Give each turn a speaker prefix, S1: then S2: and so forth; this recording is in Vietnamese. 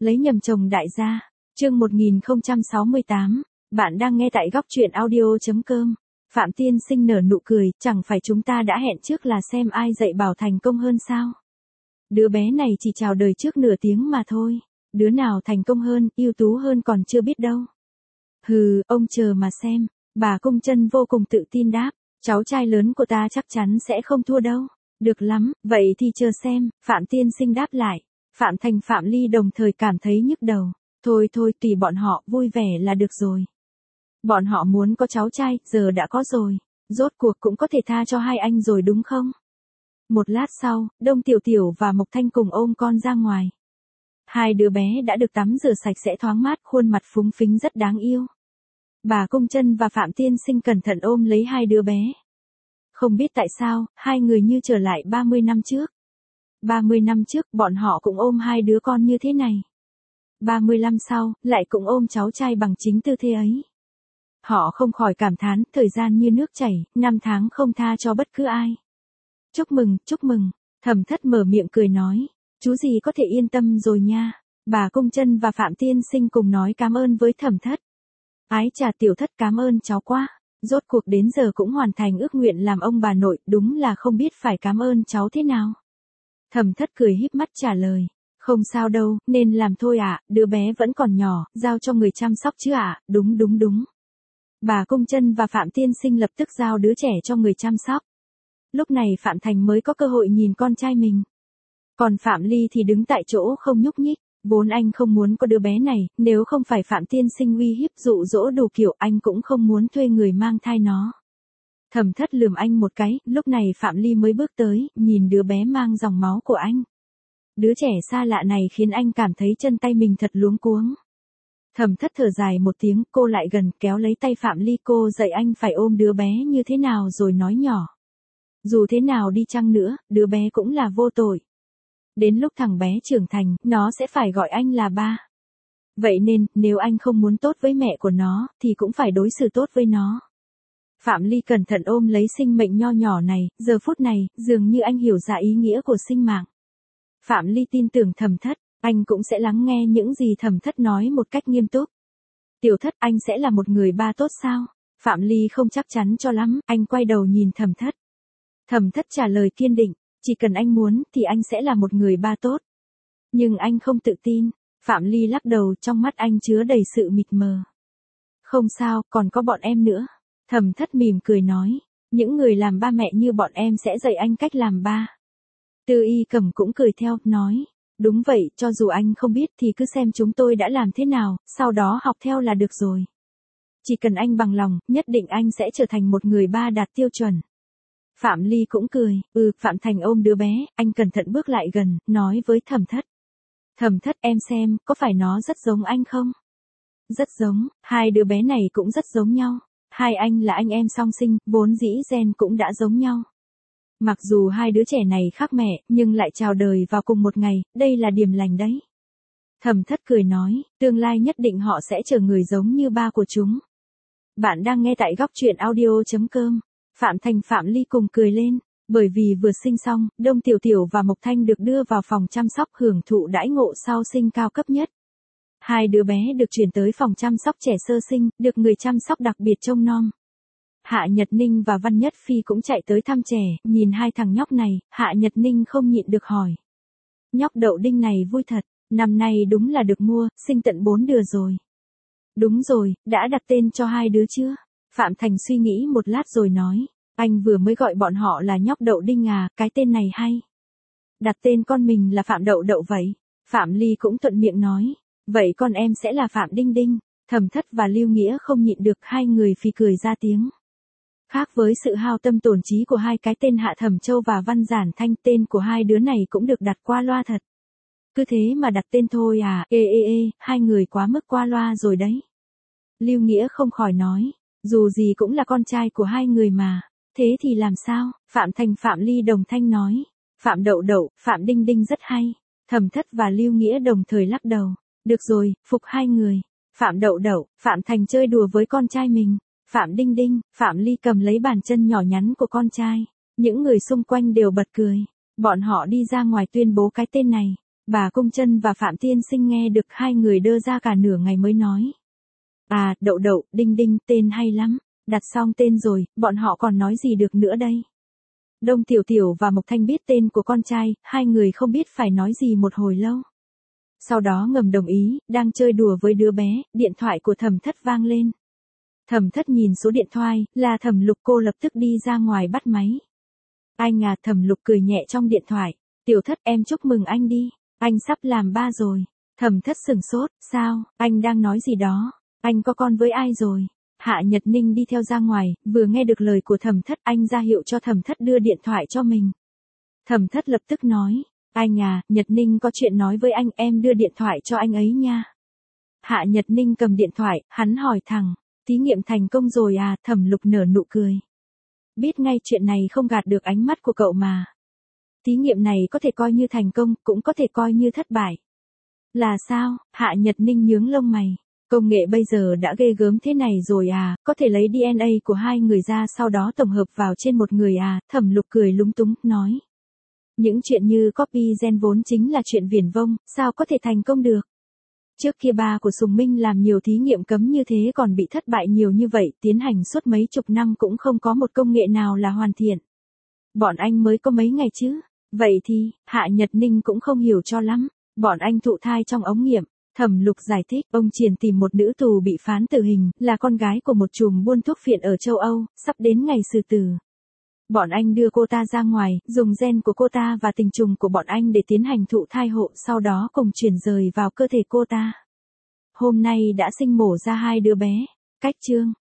S1: Lấy nhầm chồng đại gia. Chương 1068. Bạn đang nghe tại góc truyện audio.com. Phạm Tiên Sinh nở nụ cười, chẳng phải chúng ta đã hẹn trước là xem ai dạy bảo thành công hơn sao? Đứa bé này chỉ chào đời trước nửa tiếng mà thôi. Đứa nào thành công hơn, ưu tú hơn còn chưa biết đâu. Hừ, ông chờ mà xem. Bà Cung Chân vô cùng tự tin đáp. Cháu trai lớn của ta chắc chắn sẽ không thua đâu. Được lắm, vậy thì chờ xem. Phạm Tiên Sinh đáp lại. Phạm Thành Phạm Ly đồng thời cảm thấy nhức đầu. Thôi tùy bọn họ, vui vẻ là được rồi. Bọn họ muốn có cháu trai, giờ đã có rồi. Rốt cuộc cũng có thể tha cho hai anh rồi đúng không? Một lát sau, Đông Tiểu Tiểu và Mộc Thanh cùng ôm con ra ngoài. Hai đứa bé đã được tắm rửa sạch sẽ thoáng mát, khuôn mặt phúng phính rất đáng yêu. Bà Cung Chân và Phạm Tiên Sinh cẩn thận ôm lấy hai đứa bé. Không biết tại sao, hai người như trở lại 30 năm trước. 30 năm trước, bọn họ cũng ôm hai đứa con như thế này. 30 năm sau, lại cũng ôm cháu trai bằng chính tư thế ấy. Họ không khỏi cảm thán, thời gian như nước chảy, năm tháng không tha cho bất cứ ai. Chúc mừng, Thẩm Thất mở miệng cười nói, chú gì có thể yên tâm rồi nha. Bà Cung Chân và Phạm Tiên Sinh cùng nói cảm ơn với Thẩm Thất. Ái chà Tiểu Thất cảm ơn cháu quá, rốt cuộc đến giờ cũng hoàn thành ước nguyện làm ông bà nội, đúng là không biết phải cảm ơn cháu thế nào. Thẩm Thất cười híp mắt trả lời, không sao đâu, nên làm thôi ạ, đứa bé vẫn còn nhỏ, giao cho người chăm sóc chứ ạ, đúng. Bà Cung Chân và Phạm Tiên Sinh lập tức giao đứa trẻ cho người chăm sóc. Lúc này Phạm Thành mới có cơ hội nhìn con trai mình. Còn Phạm Ly thì đứng tại chỗ không nhúc nhích, vốn anh không muốn có đứa bé này, nếu không phải Phạm Tiên Sinh uy hiếp dụ dỗ đủ kiểu anh cũng không muốn thuê người mang thai nó. Thẩm Thất lườm anh một cái, lúc này Phạm Ly mới bước tới, nhìn đứa bé mang dòng máu của anh. Đứa trẻ xa lạ này khiến anh cảm thấy chân tay mình thật luống cuống. Thẩm Thất thở dài một tiếng, cô lại gần kéo lấy tay Phạm Ly, cô dạy anh phải ôm đứa bé như thế nào rồi nói nhỏ. Dù thế nào đi chăng nữa, đứa bé cũng là vô tội. Đến lúc thằng bé trưởng thành, nó sẽ phải gọi anh là ba. Vậy nên, nếu anh không muốn tốt với mẹ của nó, thì cũng phải đối xử tốt với nó. Phạm Ly cẩn thận ôm lấy sinh mệnh nho nhỏ này, giờ phút này, dường như anh hiểu ra ý nghĩa của sinh mạng. Phạm Ly tin tưởng Thẩm Thất, anh cũng sẽ lắng nghe những gì Thẩm Thất nói một cách nghiêm túc. Tiểu Thất, anh sẽ là một người ba tốt sao? Phạm Ly không chắc chắn cho lắm, anh quay đầu nhìn Thẩm Thất. Thẩm Thất trả lời kiên định, chỉ cần anh muốn thì anh sẽ là một người ba tốt. Nhưng anh không tự tin. Phạm Ly lắc đầu, trong mắt anh chứa đầy sự mịt mờ. Không sao, còn có bọn em nữa. Thẩm Thất mỉm cười nói, những người làm ba mẹ như bọn em sẽ dạy anh cách làm ba. Tư Y Cẩm cũng cười theo, nói, đúng vậy, cho dù anh không biết thì cứ xem chúng tôi đã làm thế nào, sau đó học theo là được rồi. Chỉ cần anh bằng lòng, nhất định anh sẽ trở thành một người ba đạt tiêu chuẩn. Phạm Ly cũng cười, Phạm Thành ôm đứa bé, anh cẩn thận bước lại gần, nói với Thẩm Thất. Thẩm Thất, em xem, có phải nó rất giống anh không? Rất giống, hai đứa bé này cũng rất giống nhau. Hai anh là anh em song sinh, vốn dĩ gen cũng đã giống nhau. Mặc dù hai đứa trẻ này khác mẹ, nhưng lại chào đời vào cùng một ngày, đây là điểm lành đấy. Thẩm Thất cười nói, tương lai nhất định họ sẽ trở người giống như ba của chúng. Bạn đang nghe tại góc truyện audio.com. Phạm Thành Phạm Ly cùng cười lên, bởi vì vừa sinh xong, Đông Tiểu Tiểu và Mộc Thanh được đưa vào phòng chăm sóc hưởng thụ đãi ngộ sau sinh cao cấp nhất. Hai đứa bé được chuyển tới phòng chăm sóc trẻ sơ sinh, được người chăm sóc đặc biệt trông nom. Hạ Nhật Ninh và Văn Nhất Phi cũng chạy tới thăm trẻ, nhìn hai thằng nhóc này, Hạ Nhật Ninh không nhịn được hỏi. Nhóc Đậu Đinh này vui thật, năm nay đúng là được mua, sinh tận 4 đứa rồi. Đúng rồi, đã đặt tên cho hai đứa chưa? Phạm Thành suy nghĩ một lát rồi nói, anh vừa mới gọi bọn họ là nhóc Đậu Đinh à, cái tên này hay. Đặt tên con mình là Phạm Đậu Đậu vậy. Phạm Ly cũng thuận miệng nói, vậy con em sẽ là Phạm Đinh Đinh. Thẩm Thất và Lưu Nghĩa không nhịn được, hai người phì cười ra tiếng. Khác với sự hao tâm tổn trí của hai cái tên Hạ Thẩm Châu và Văn Giản Thanh, tên của hai đứa này cũng được đặt qua loa thật. Cứ thế mà đặt tên thôi à, hai người quá mức qua loa rồi đấy. Lưu Nghĩa không khỏi nói, dù gì cũng là con trai của hai người mà, thế thì làm sao? Phạm Thành Phạm Ly đồng thanh nói, Phạm Đậu Đậu, Phạm Đinh Đinh rất hay. Thẩm Thất và Lưu Nghĩa đồng thời lắc đầu, được rồi, phục hai người. Phạm Đậu Đậu, Phạm Thành chơi đùa với con trai mình. Phạm Đinh Đinh, Phạm Ly cầm lấy bàn chân nhỏ nhắn của con trai. Những người xung quanh đều bật cười. Bọn họ đi ra ngoài tuyên bố cái tên này. Bà Cung Trân và Phạm Tiên Sinh nghe được hai người đơ ra cả nửa ngày mới nói. À, Đậu Đậu, Đinh Đinh, tên hay lắm. Đặt xong tên rồi, bọn họ còn nói gì được nữa đây? Đông Tiểu Tiểu và Mộc Thanh biết tên của con trai, hai người không biết phải nói gì một hồi lâu. Sau đó ngầm đồng ý, đang chơi đùa với đứa bé, điện thoại của Thẩm Thất vang lên. Thẩm Thất nhìn số điện thoại, là Thẩm Lục, cô lập tức đi ra ngoài bắt máy. Anh à, Thẩm Lục cười nhẹ trong điện thoại. Tiểu Thất, em chúc mừng anh đi, anh sắp làm ba rồi. Thẩm Thất sửng sốt, sao, anh đang nói gì đó, anh có con với ai rồi? Hạ Nhật Ninh đi theo ra ngoài, vừa nghe được lời của Thẩm Thất, anh ra hiệu cho Thẩm Thất đưa điện thoại cho mình. Thẩm Thất lập tức nói, anh à, Nhật Ninh có chuyện nói với anh, em đưa điện thoại cho anh ấy nha. Hạ Nhật Ninh cầm điện thoại, hắn hỏi thẳng, thí nghiệm thành công rồi à? Thẩm Lục nở nụ cười. Biết ngay chuyện này không gạt được ánh mắt của cậu mà. Thí nghiệm này có thể coi như thành công, cũng có thể coi như thất bại. Là sao? Hạ Nhật Ninh nhướng lông mày. Công nghệ bây giờ đã ghê gớm thế này rồi à, có thể lấy DNA của hai người ra sau đó tổng hợp vào trên một người à? Thẩm Lục cười lúng túng, nói. Những chuyện như copy gen vốn chính là chuyện viển vông, sao có thể thành công được? Trước kia ba của Sùng Minh làm nhiều thí nghiệm cấm như thế còn bị thất bại nhiều như vậy, tiến hành suốt mấy chục năm cũng không có một công nghệ nào là hoàn thiện. Bọn anh mới có mấy ngày chứ? Vậy thì, Hạ Nhật Ninh cũng không hiểu cho lắm. Bọn anh thụ thai trong ống nghiệm. Thẩm Lục giải thích, ông Triền tìm một nữ tù bị phán tử hình, là con gái của một trùm buôn thuốc phiện ở châu Âu, sắp đến ngày xử tử. Bọn anh đưa cô ta ra ngoài, dùng gen của cô ta và tình trùng của bọn anh để tiến hành thụ thai hộ, sau đó cùng chuyển rời vào cơ thể cô ta. Hôm nay đã sinh mổ ra hai đứa bé. Cách chương